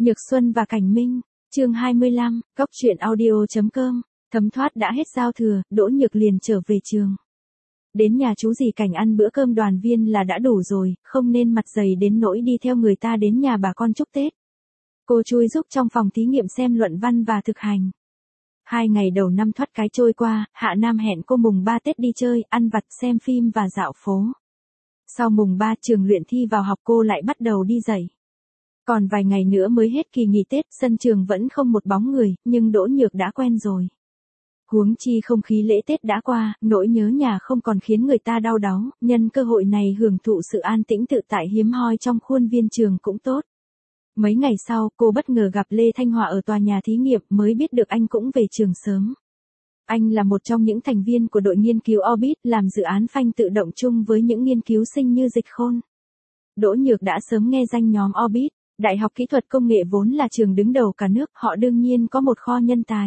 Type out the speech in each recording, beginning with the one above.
Nhược Xuân và Cảnh Minh, chương 25, Cóc truyện audio.com, thấm thoát đã hết giao thừa, Đỗ Nhược liền trở về trường. Đến nhà chú dì Cảnh ăn bữa cơm đoàn viên là đã đủ rồi, không nên mặt dày đến nỗi đi theo người ta đến nhà bà con chúc Tết. Cô chui giúp trong phòng thí nghiệm xem luận văn và thực hành. 2 ngày đầu năm thoát cái trôi qua, Hạ Nam hẹn cô mùng 3 Tết đi chơi, ăn vặt, xem phim và dạo phố. Sau mùng 3 trường luyện thi vào học cô lại bắt đầu đi dạy. Còn vài ngày nữa mới hết kỳ nghỉ Tết, sân trường vẫn không một bóng người, nhưng Đỗ Nhược đã quen rồi. Huống chi không khí lễ Tết đã qua, nỗi nhớ nhà không còn khiến người ta đau đáu, nhân cơ hội này hưởng thụ sự an tĩnh tự tại hiếm hoi trong khuôn viên trường cũng tốt. Mấy ngày sau, cô bất ngờ gặp Lê Thanh Hòa ở tòa nhà thí nghiệm, mới biết được anh cũng về trường sớm. Anh là một trong những thành viên của đội nghiên cứu Orbit, làm dự án phanh tự động chung với những nghiên cứu sinh như Dịch Khôn. Đỗ Nhược đã sớm nghe danh nhóm Orbit. Đại học Kỹ thuật Công nghệ vốn là trường đứng đầu cả nước, họ đương nhiên có một kho nhân tài.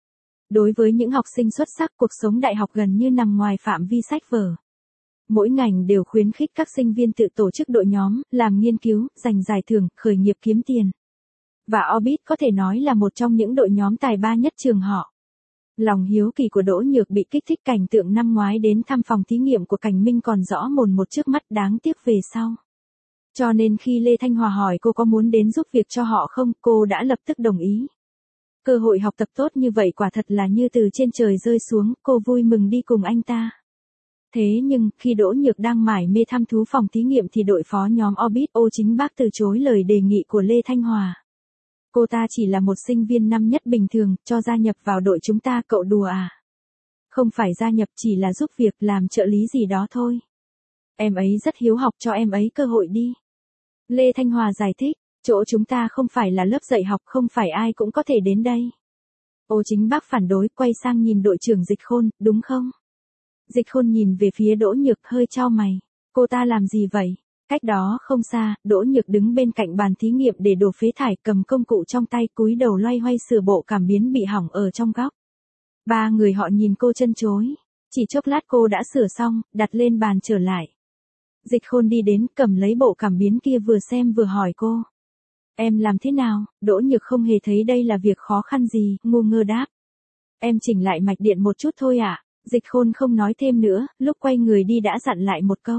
Đối với những học sinh xuất sắc, cuộc sống đại học gần như nằm ngoài phạm vi sách vở. Mỗi ngành đều khuyến khích các sinh viên tự tổ chức đội nhóm, làm nghiên cứu, giành giải thưởng, khởi nghiệp kiếm tiền. Và Orbit có thể nói là một trong những đội nhóm tài ba nhất trường họ. Lòng hiếu kỳ của Đỗ Nhược bị kích thích, cảnh tượng năm ngoái đến thăm phòng thí nghiệm của Cảnh Minh còn rõ mồn một trước mắt, đáng tiếc về sau. Cho nên khi Lê Thanh Hòa hỏi cô có muốn đến giúp việc cho họ không, cô đã lập tức đồng ý. Cơ hội học tập tốt như vậy quả thật là như từ trên trời rơi xuống, cô vui mừng đi cùng anh ta. Thế nhưng, khi Đỗ Nhược đang mải mê thăm thú phòng thí nghiệm thì đội phó nhóm Orbit Ô Chính Bác từ chối lời đề nghị của Lê Thanh Hòa. Cô ta chỉ là một sinh viên năm nhất bình thường, cho gia nhập vào đội chúng ta, cậu đùa à? Không phải gia nhập, chỉ là giúp việc, làm trợ lý gì đó thôi. Em ấy rất hiếu học, cho em ấy cơ hội đi. Lê Thanh Hòa giải thích, chỗ chúng ta không phải là lớp dạy học, không phải ai cũng có thể đến đây. Ô Chính Bác phản đối, quay sang nhìn đội trưởng Dịch Khôn, đúng không? Dịch Khôn nhìn về phía Đỗ Nhược, hơi chau mày. Cô ta làm gì vậy? Cách đó không xa, Đỗ Nhược đứng bên cạnh bàn thí nghiệm để đổ phế thải, cầm công cụ trong tay, cúi đầu loay hoay sửa bộ cảm biến bị hỏng ở trong góc. 3 người họ nhìn cô chân chối. Chỉ chốc lát cô đã sửa xong, đặt lên bàn trở lại. Dịch Khôn đi đến, cầm lấy bộ cảm biến kia, vừa xem vừa hỏi cô. Em làm thế nào? Đỗ Nhược không hề thấy đây là việc khó khăn gì, ngu ngơ đáp. Em chỉnh lại mạch điện một chút thôi ạ. Dịch Khôn không nói thêm nữa, lúc quay người đi đã dặn lại một câu.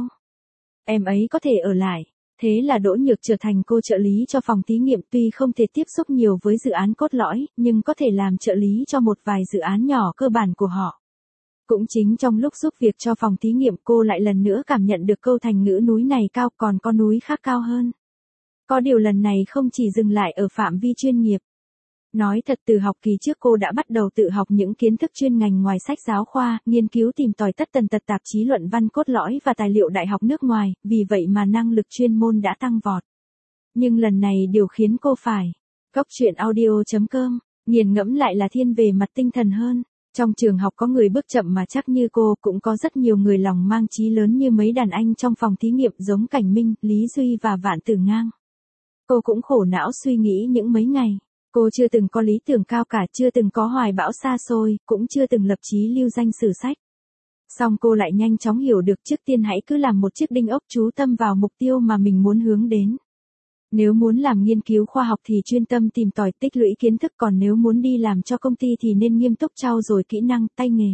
Em ấy có thể ở lại. Thế là Đỗ Nhược trở thành cô trợ lý cho phòng thí nghiệm, tuy không thể tiếp xúc nhiều với dự án cốt lõi, nhưng có thể làm trợ lý cho một vài dự án nhỏ cơ bản của họ. Cũng chính trong lúc giúp việc cho phòng thí nghiệm, cô lại lần nữa cảm nhận được câu thành ngữ núi này cao, còn có núi khác cao hơn. Có điều lần này không chỉ dừng lại ở phạm vi chuyên nghiệp. Nói thật, từ học kỳ trước cô đã bắt đầu tự học những kiến thức chuyên ngành ngoài sách giáo khoa, nghiên cứu tìm tòi tất tần tật tạp chí luận văn cốt lõi và tài liệu đại học nước ngoài, vì vậy mà năng lực chuyên môn đã tăng vọt. Nhưng lần này điều khiến cô phải Cóc truyện audio.com, nghiền ngẫm lại là thiên về mặt tinh thần hơn. Trong trường học có người bước chậm mà chắc như cô, cũng có rất nhiều người lòng mang chí lớn như mấy đàn anh trong phòng thí nghiệm, giống Cảnh Minh, Lý Duy và Vạn Tử Ngang. Cô cũng khổ não suy nghĩ những mấy ngày. Cô chưa từng có lý tưởng cao cả, chưa từng có hoài bão xa xôi, cũng chưa từng lập chí lưu danh sử sách. Song cô lại nhanh chóng hiểu được, trước tiên hãy cứ làm một chiếc đinh ốc, chú tâm vào mục tiêu mà mình muốn hướng đến. Nếu muốn làm nghiên cứu khoa học thì chuyên tâm tìm tòi, tích lũy kiến thức, còn nếu muốn đi làm cho công ty thì nên nghiêm túc trau dồi kỹ năng, tay nghề.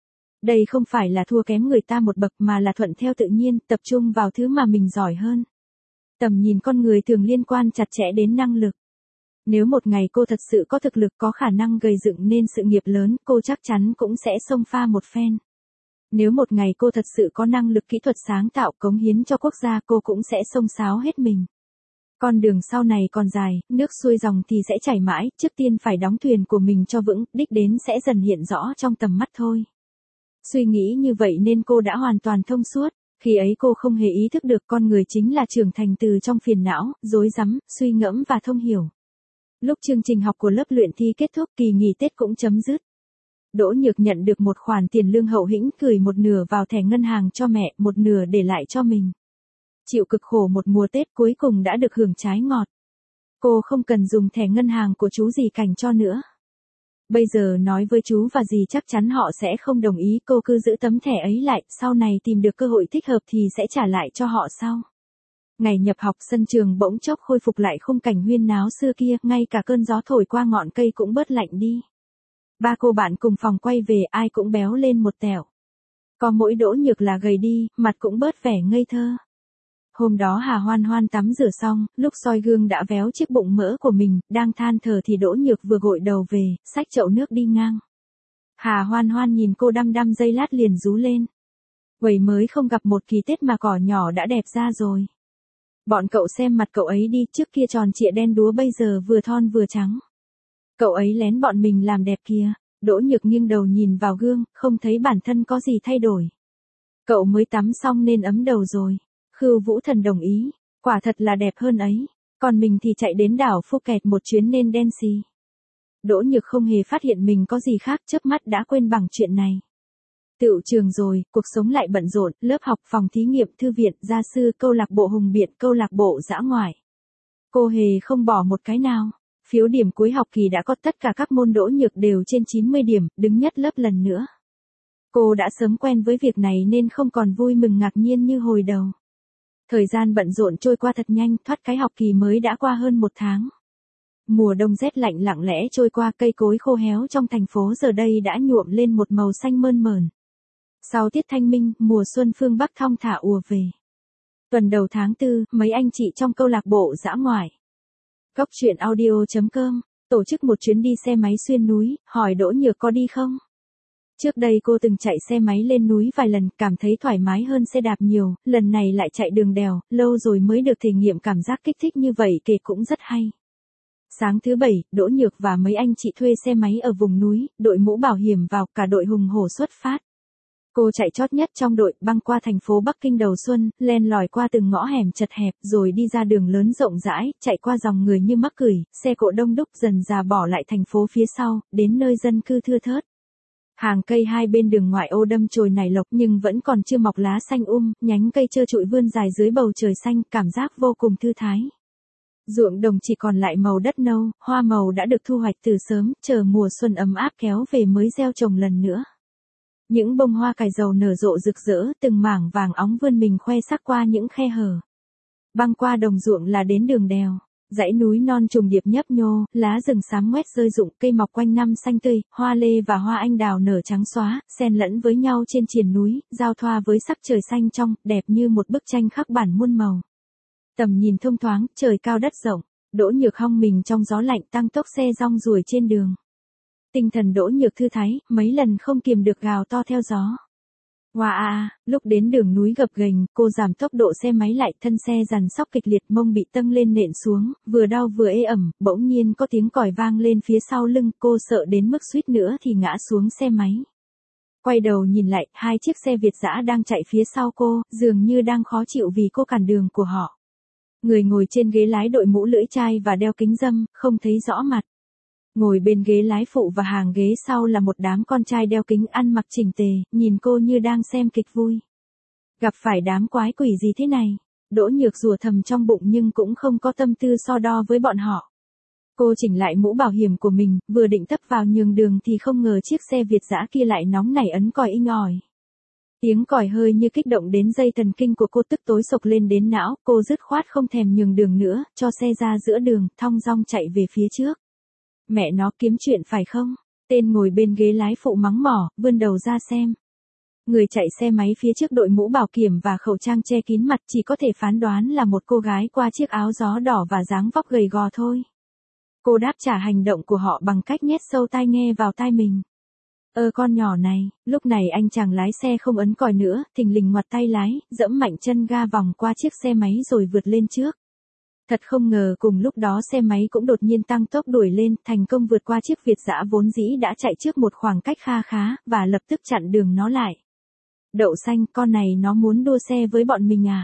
Đây không phải là thua kém người ta một bậc, mà là thuận theo tự nhiên, tập trung vào thứ mà mình giỏi hơn. Tầm nhìn con người thường liên quan chặt chẽ đến năng lực. Nếu một ngày cô thật sự có thực lực, có khả năng gây dựng nên sự nghiệp lớn, cô chắc chắn cũng sẽ xông pha một phen. Nếu một ngày cô thật sự có năng lực kỹ thuật sáng tạo, cống hiến cho quốc gia, cô cũng sẽ xông xáo hết mình. Con đường sau này còn dài, nước xuôi dòng thì sẽ chảy mãi, trước tiên phải đóng thuyền của mình cho vững, đích đến sẽ dần hiện rõ trong tầm mắt thôi. Suy nghĩ như vậy nên cô đã hoàn toàn thông suốt. Khi ấy cô không hề ý thức được con người chính là trưởng thành từ trong phiền não, rối rắm, suy ngẫm và thông hiểu. Lúc chương trình học của lớp luyện thi kết thúc, kỳ nghỉ Tết cũng chấm dứt. Đỗ Nhược nhận được một khoản tiền lương hậu hĩnh, gửi một nửa vào thẻ ngân hàng cho mẹ, một nửa để lại cho mình. Chịu cực khổ một mùa Tết, cuối cùng đã được hưởng trái ngọt. Cô không cần dùng thẻ ngân hàng của chú dì Cảnh cho nữa. Bây giờ nói với chú và dì chắc chắn họ sẽ không đồng ý, cô cứ giữ tấm thẻ ấy lại, sau này tìm được cơ hội thích hợp thì sẽ trả lại cho họ sau. Ngày nhập học sân trường bỗng chốc khôi phục lại khung cảnh huyên náo xưa kia, ngay cả cơn gió thổi qua ngọn cây cũng bớt lạnh đi. Ba cô bạn cùng phòng quay về ai cũng béo lên một tẹo. Có mỗi Đỗ Nhược là gầy đi, mặt cũng bớt vẻ ngây thơ. Hôm đó Hà Hoan Hoan tắm rửa xong, lúc soi gương đã véo chiếc bụng mỡ của mình, đang than thở thì Đỗ Nhược vừa gội đầu về, xách chậu nước đi ngang. Hà Hoan Hoan nhìn cô đăm đăm giây lát liền rú lên. Vậy mới không gặp một kỳ Tết mà cỏ nhỏ đã đẹp ra rồi. Bọn cậu xem mặt cậu ấy đi, trước kia tròn trịa đen đúa bây giờ vừa thon vừa trắng. Cậu ấy lén bọn mình làm đẹp kìa. Đỗ Nhược nghiêng đầu nhìn vào gương, không thấy bản thân có gì thay đổi. Cậu mới tắm xong nên ấm đầu rồi. Khưu Vũ Thần đồng ý, quả thật là đẹp hơn ấy. Còn mình thì chạy đến đảo Phuket một chuyến nên đen xì. Đỗ Nhược không hề phát hiện mình có gì khác, chớp mắt đã quên bằng chuyện này. Tựu trường rồi, cuộc sống lại bận rộn, lớp học, phòng thí nghiệm, thư viện, gia sư, câu lạc bộ hùng biện, câu lạc bộ dã ngoại. Cô hề không bỏ một cái nào. Phiếu điểm cuối học kỳ đã có, tất cả các môn Đỗ Nhược đều trên 90 điểm, đứng nhất lớp lần nữa. Cô đã sớm quen với việc này nên không còn vui mừng ngạc nhiên như hồi đầu. Thời gian bận rộn trôi qua thật nhanh, thoát cái học kỳ mới đã qua hơn 1 tháng. Mùa đông rét lạnh lặng lẽ trôi qua, cây cối khô héo trong thành phố giờ đây đã nhuộm lên một màu xanh mơn mởn. Sau tiết thanh minh, mùa xuân phương Bắc thong thả ùa về. Tuần đầu tháng 4, mấy anh chị trong câu lạc bộ dã ngoại. Góc truyện audio.com tổ chức một chuyến đi xe máy xuyên núi, hỏi Đỗ Nhược có đi không? Trước đây cô từng chạy xe máy lên núi vài lần, cảm thấy thoải mái hơn xe đạp nhiều, lần này lại chạy đường đèo, lâu rồi mới được thể nghiệm cảm giác kích thích như vậy, kể cũng rất hay. Sáng thứ Bảy, Đỗ Nhược và mấy anh chị thuê xe máy ở vùng núi, đội mũ bảo hiểm vào, cả đội hùng hổ xuất phát. Cô chạy chót nhất trong đội, băng qua thành phố Bắc Kinh đầu xuân, len lỏi qua từng ngõ hẻm chật hẹp, rồi đi ra đường lớn rộng rãi, chạy qua dòng người như mắc cười, xe cộ đông đúc, dần dà bỏ lại thành phố phía sau, đến nơi dân cư thưa thớt. Hàng cây hai bên đường ngoại ô đâm chồi nảy lộc nhưng vẫn còn chưa mọc lá xanh nhánh cây trơ trụi vươn dài dưới bầu trời xanh, cảm giác vô cùng thư thái. Ruộng đồng chỉ còn lại màu đất nâu, hoa màu đã được thu hoạch từ sớm, chờ mùa xuân ấm áp kéo về mới gieo trồng lần nữa. Những bông hoa cải dầu nở rộ rực rỡ, từng mảng vàng óng vươn mình khoe sắc qua những khe hở. Băng qua đồng ruộng là đến đường đèo, dãy núi non trùng điệp nhấp nhô, lá rừng xám ngoét rơi rụng, cây mọc quanh năm xanh tươi, hoa lê và hoa anh đào nở trắng xóa, xen lẫn với nhau trên triền núi, giao thoa với sắc trời xanh trong, đẹp như một bức tranh khắc bản muôn màu. Tầm nhìn thông thoáng, trời cao đất rộng, Đỗ Nhược hong mình trong gió lạnh, tăng tốc xe rong ruổi trên đường. Tinh thần Đỗ Nhược thư thái, mấy lần không kiềm được gào to theo gió. Wow, lúc đến đường núi gập ghềnh, cô giảm tốc độ xe máy lại, thân xe giằn xóc kịch liệt, mông bị tâng lên nện xuống, vừa đau vừa ê ẩm, bỗng nhiên có tiếng còi vang lên phía sau lưng, cô sợ đến mức suýt nữa thì ngã xuống xe máy. Quay đầu nhìn lại, hai chiếc xe Việt dã đang chạy phía sau cô, dường như đang khó chịu vì cô cản đường của họ. Người ngồi trên ghế lái đội mũ lưỡi chai và đeo kính râm, không thấy rõ mặt. Ngồi bên ghế lái phụ và hàng ghế sau là một đám con trai đeo kính ăn mặc chỉnh tề, nhìn cô như đang xem kịch vui. Gặp phải đám quái quỷ gì thế này? Đỗ Nhược rủa thầm trong bụng nhưng cũng không có tâm tư so đo với bọn họ. Cô chỉnh lại mũ bảo hiểm của mình, vừa định tấp vào nhường đường thì không ngờ chiếc xe Việt dã kia lại nóng nảy ấn còi inh ỏi. Tiếng còi hơi như kích động đến dây thần kinh của cô, tức tối sộc lên đến não, cô dứt khoát không thèm nhường đường nữa, cho xe ra giữa đường, thong dong chạy về phía trước. Mẹ nó kiếm chuyện phải không? Tên ngồi bên ghế lái phụ mắng mỏ, vươn đầu ra xem. Người chạy xe máy phía trước đội mũ bảo kiểm và khẩu trang che kín mặt, chỉ có thể phán đoán là một cô gái qua chiếc áo gió đỏ và dáng vóc gầy gò thôi. Cô đáp trả hành động của họ bằng cách nhét sâu tai nghe vào tai mình. Con nhỏ này, lúc này anh chàng lái xe không ấn còi nữa, thình lình ngoặt tay lái, dẫm mạnh chân ga vòng qua chiếc xe máy rồi vượt lên trước. Thật không ngờ cùng lúc đó xe máy cũng đột nhiên tăng tốc đuổi lên, thành công vượt qua chiếc Việt dã vốn dĩ đã chạy trước một khoảng cách kha khá, và lập tức chặn đường nó lại. Đậu xanh, con này nó muốn đua xe với bọn mình à?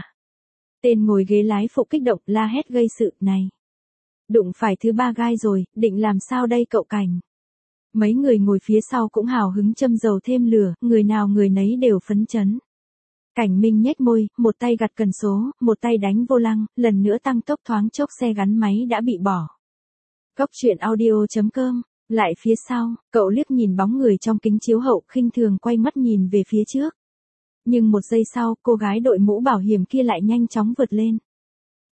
Tên ngồi ghế lái phụ kích động, la hét gây sự, này. Đụng phải thứ ba gai rồi, định làm sao đây cậu Cảnh? Mấy người ngồi phía sau cũng hào hứng châm dầu thêm lửa, người nào người nấy đều phấn chấn. Cảnh Minh nhếch môi, một tay gặt cần số, một tay đánh vô lăng, lần nữa tăng tốc, thoáng chốc xe gắn máy đã bị bỏ. Góc truyện audio.com, lại phía sau, cậu liếc nhìn bóng người trong kính chiếu hậu, khinh thường quay mắt nhìn về phía trước. Nhưng một giây sau, cô gái đội mũ bảo hiểm kia lại nhanh chóng vượt lên.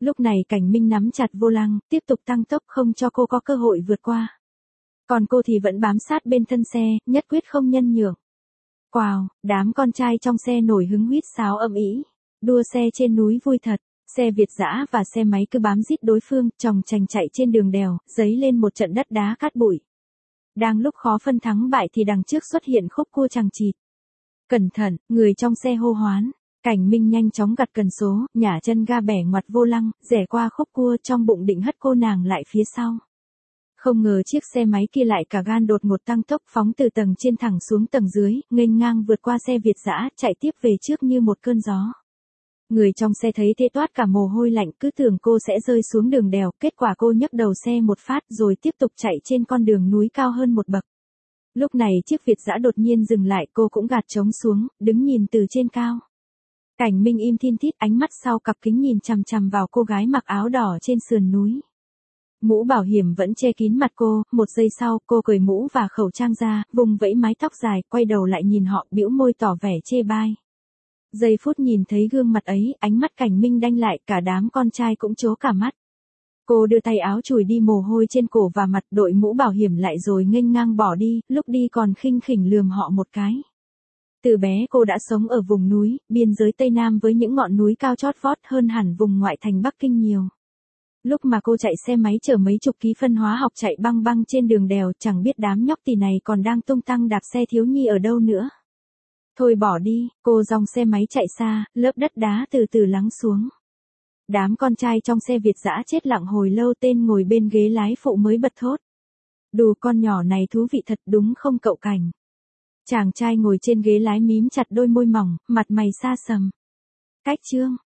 Lúc này Cảnh Minh nắm chặt vô lăng, tiếp tục tăng tốc không cho cô có cơ hội vượt qua. Còn cô thì vẫn bám sát bên thân xe, nhất quyết không nhân nhượng. Quào, đám con trai trong xe nổi hứng huýt sáo ầm ĩ. Đua xe trên núi vui thật, xe Việt dã và xe máy cứ bám rít đối phương, chòng chành chạy trên đường đèo, dấy lên một trận đất đá cát bụi. Đang lúc khó phân thắng bại thì đằng trước xuất hiện khúc cua chằng chịt. Cẩn thận, người trong xe hô hoán. Cảnh Minh nhanh chóng gặt cần số, nhả chân ga bẻ ngoặt vô lăng, rẽ qua khúc cua trong bụng định hất cô nàng lại phía sau. Không ngờ chiếc xe máy kia lại cả gan đột ngột tăng tốc phóng từ tầng trên thẳng xuống tầng dưới, nghênh ngang vượt qua xe Việt dã, chạy tiếp về trước như một cơn gió. Người trong xe thấy thế toát cả mồ hôi lạnh, cứ tưởng cô sẽ rơi xuống đường đèo, kết quả cô nhấc đầu xe một phát rồi tiếp tục chạy trên con đường núi cao hơn một bậc. Lúc này chiếc Việt dã đột nhiên dừng lại, cô cũng gạt trống xuống, đứng nhìn từ trên cao. Cảnh Minh im thin thít, ánh mắt sau cặp kính nhìn chằm chằm vào cô gái mặc áo đỏ trên sườn núi. Mũ bảo hiểm vẫn che kín mặt cô, một giây sau, cô cởi mũ và khẩu trang ra, vùng vẫy mái tóc dài, quay đầu lại nhìn họ, bĩu môi tỏ vẻ chê bai. Giây phút nhìn thấy gương mặt ấy, ánh mắt Cảnh Minh đanh lại, cả đám con trai cũng trố cả mắt. Cô đưa tay áo chùi đi mồ hôi trên cổ và mặt, đội mũ bảo hiểm lại rồi nghênh ngang bỏ đi, lúc đi còn khinh khỉnh lườm họ một cái. Từ bé cô đã sống ở vùng núi, biên giới Tây Nam với những ngọn núi cao chót vót hơn hẳn vùng ngoại thành Bắc Kinh nhiều. Lúc mà cô chạy xe máy chở mấy chục ký phân hóa học chạy băng băng trên đường đèo, chẳng biết đám nhóc tỳ này còn đang tung tăng đạp xe thiếu nhi ở đâu nữa. Thôi bỏ đi, cô dòng xe máy chạy xa, lớp đất đá từ từ lắng xuống. Đám con trai trong xe Việt dã chết lặng hồi lâu, tên ngồi bên ghế lái phụ mới bật thốt. Đù, con nhỏ này thú vị thật đúng không cậu Cảnh? Chàng trai ngồi trên ghế lái mím chặt đôi môi mỏng, mặt mày xa sầm. Cách chương.